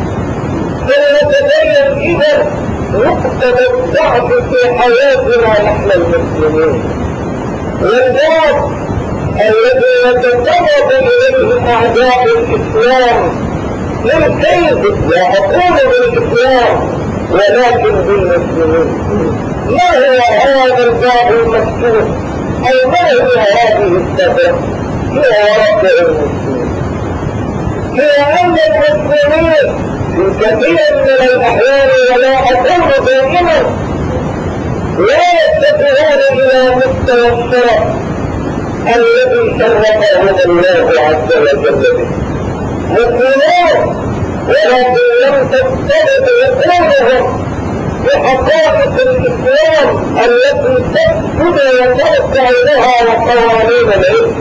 فلنتبين إذا نقطة الضعف في حياتنا نحن المسلمين، والبعض الذي يتطرق إليه أعداء الإسلام للكيد، لا أقول بالإسلام ولكن بالمسلمين. ما هو هذا الباب المفتوح أو ما هي هذه السبب؟ هي واقع المسلمين، هي أن المسلمين في كثير من الأحيان ولا أقول دائما لا يستطيعون إلى مستوى الشرف الذي شرفهم الله عز وجل به. مسلمون ولكن لم تستند عقولهم بحقائق الإسلام التي تسجد وتركع لها وقوانين العلم.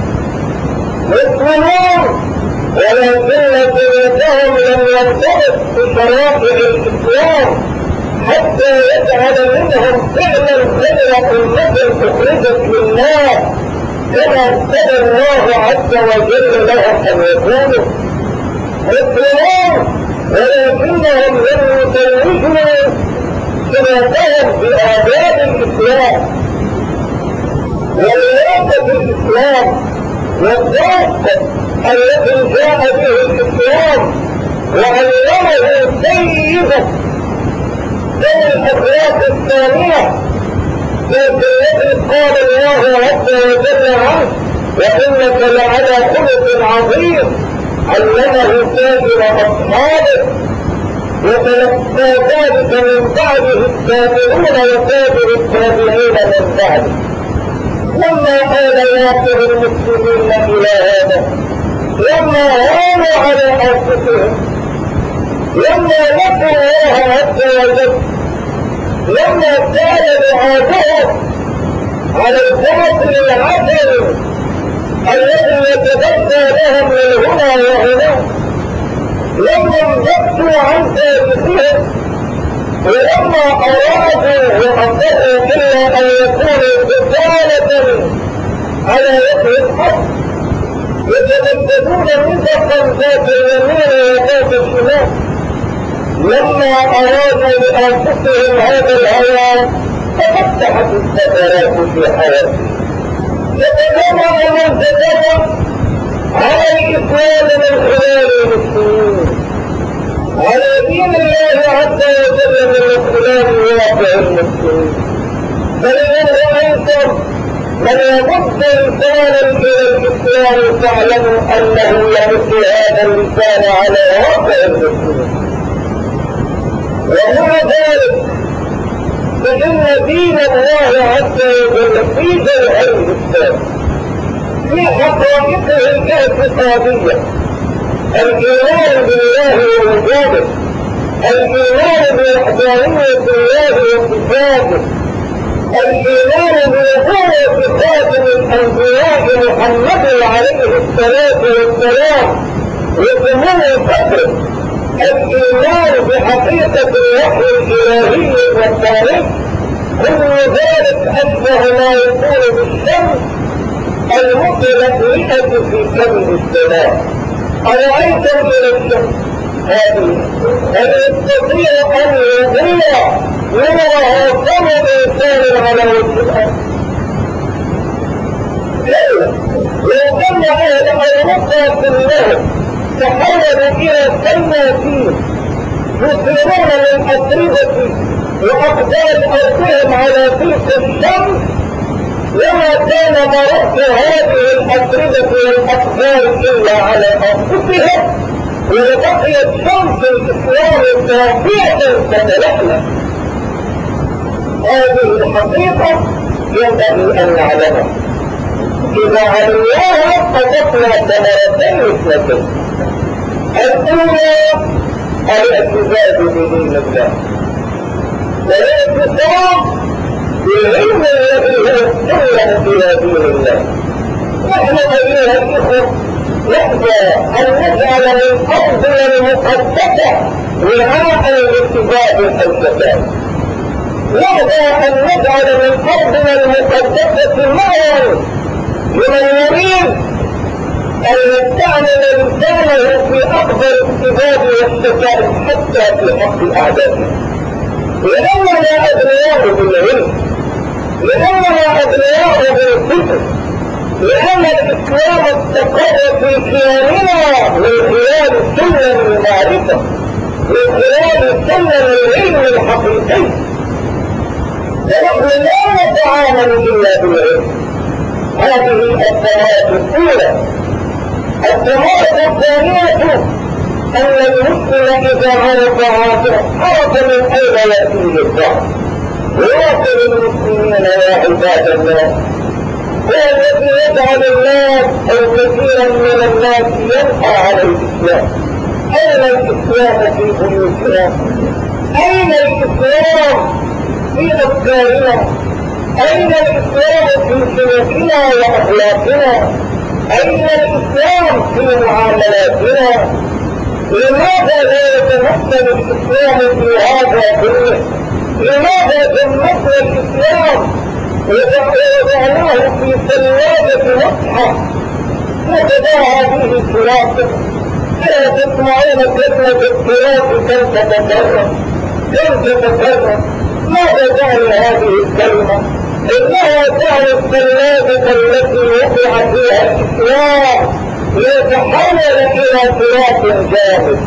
مسلمون ولكن قلوبهم لم ينضبط بشرائع الإسلام حتى يجعل منهم فعلا خير أمة أخرجت لله كما ارتضى الله عز وجل لهم أن يكونوا. مسلمون ولكنهم لم يزوجوا صلاتهم بآداب الإسلام ولياقة الإسلام والضابط الذي جاء به الإسلام وعلمه سيدا كيف الأخلاق الثانية التي قال الله عز وجل عنه وإنك لعلى خلق عظيم علمه سائر أصحابه وتلقى ذلك من بعده التابعون وتابع التابعين من بعده. لما آل واقع المسلمين إلى هذا، لما هانوا على أنفسهم، لما نسوا الله عز وجل، لما كان دعاءهم على الباطل العدل الذي يتبدى لهم من هنا وهناك، لما انبثوا عن تاريخهم، ولما أرادوا وأطلقوا إلا أن يكونوا بطالة على وجه الحق يتبددون نفقا ذات اليمين وذات الشمال، لما أرادوا لأنفسهم هذا الهوى ففتحت الثغرات في حياتهم. يتجمع من تجمع على الإسلام من خلال المسلمين، على دين الله عز وجل من خلال واقع المسلمين. فإن رأيتم من يمد لسانا إلى الإسلام فاعلموا أنه يمد هذا اللسان على واقع المسلمين. ومع ذلك فإن دين الله عز وجل في جوهر الإسلام في حقائقه الاعتقادية، الإيمان بالله ووجوده، الإيمان بوحدانية الله وصفاته، الإيمان بنبوة خاتم الأنبياء محمد عليه الصلاة والسلام وسمو قدره، الإيمان بحقيقة الوحي الإلهي والتاريخ، كل ذلك أشبه ما يكون بالشمس المتلألئة في كبد السماء. أرأيتم إلى الشمس هذه هل يستطيع أن يضيع نورها كم إنسان على وجه الأرض؟ لو أن أهل أوروبا كلهم تحولوا إلى سناتين يصيرون من أطربة وأقدار أرضهم على تلك الشمس، وما كان مرد هذه الأطربة والأقدار إلا على أنفسهم، ولبقيت شمس الإسلام ساطعة تتلألأ. هذه الحقيقة ينبغي أن نعلمها. إذا علمناها قطفنا ثمرتين اثنتين. الأولى الاعتزاز بدين الله، والاعتصام بالعلم الذي هو السلم إلى دين الله. نحن أيها الإخوة نحن أن نجعل من أرضنا المقدسة وعاء لاتباع الفلسفات، نحن أن نجعل من أرضنا المقدسة معا لمن يريد أن يستعمل لسانه في أكبر السباب والشتائم حتى في حق أعدائه، لأننا أبنياء بالعلم، لأننا أبنياء بالفكر، لأن الإسلام استقر في كياننا من خلال سنن المعرفة، من خلال سنن العلم الحقيقي، ونحن لا نتعامل إلا بالعلم. هذه الثمرة الأولى. الثمرة الثانية أن المسلم إذا عرف هذا عرف من أين يأتيه الضعف. ويصل المسلمين يا عباد الله هو الذي يجعل الناس أو كثيرا من الناس ينقى على الإسلام. أين الإسلام في بيوتنا؟ أين الإسلام في أفكارنا؟ أين الإسلام في سلوكنا وأخلاقنا؟ أين الإسلام في معاملاتنا؟ لماذا لا يتمثل الإسلام في هذا كله؟ لماذا تمثل الإسلام وجعلناه في سلادة مصحف وتداعى به التراث؟ ألا تسمعون كلمة التراث كم تتكرر كم تتكرر؟ ماذا تعني هذه الكلمة؟ إنها تعني السلادة التي وضع فيها الإسلام ليتحول إلى تراث جامد،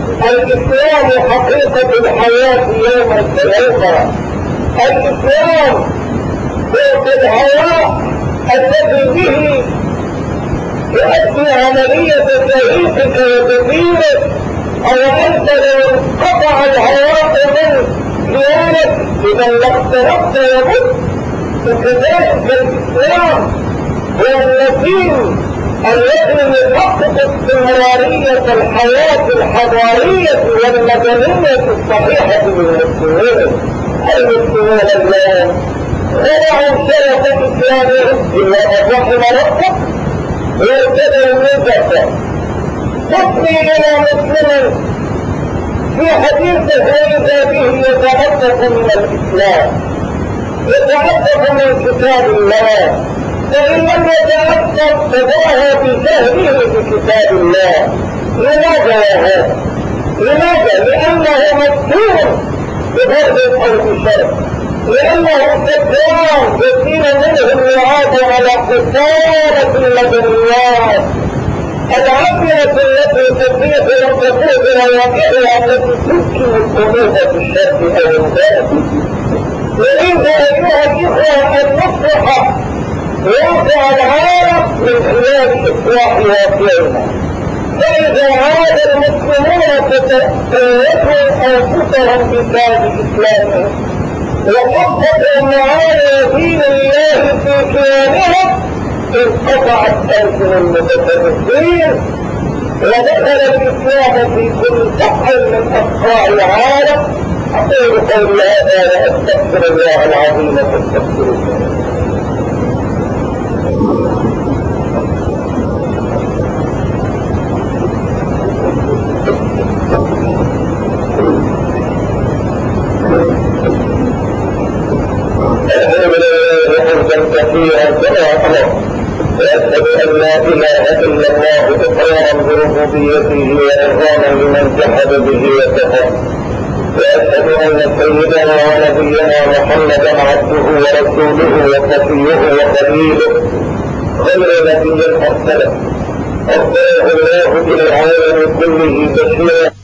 الإسلام حقيقة الحياة يوم الآخرة. الإسلام هو الحياة الذي به تؤدي عملية تاريخك وتدينك. أو أنت لو انقطع الحياة من خيالك إذا لاقتربت ومت. وكذلك الإسلام هو المتين الذي يحقق استمرارية الحياة الحضارية والمدنية الصحيحة للمسلمين. المسلمون اليوم خلعوا شرف إسلامهم إلا من رحم ربك ويرتدوا ميزة. تسمي إلى مسلم في حديثه إذا به يتعبد من الإسلام، يتعبد من كتاب الله، فإن لم يتعبد تباهى بجهله بكتاب الله. لماذا يا هذا؟ لماذا؟ لأنه مفتون بفرد أو بشرط، لأنه سكران يسير منه الوعاد على خسارة المدنيات العاملة التي تفيد وتفيد رواقعها التي تمكن القلوب بالشر أو الباب. يريد أيها الإخوة أن نصلح واقع العالم من خلال إصلاح واقعنا. فإذا عاد المسلمون تتوجه أنفسهم بتاج إسلامهم وحققوا معاني دين الله في كيانهم انقطعت ألسن المتفرقين ودخل الإسلام في كل بحر من أبقاع العالم. أقول قولي هذا وأستغفر الله العظيم فاستغفروه. كثيرا كما أمر، وأشهد أن لا إله إلا الله إقرارا بربوبيته وإرغاما لمن جحد به وكفر، وأشهد أن سيدنا ونبينا محمدا عبده ورسوله وصفيه وخليله خير نبي أرسله أرسله الله إلى العالم كله بشيرا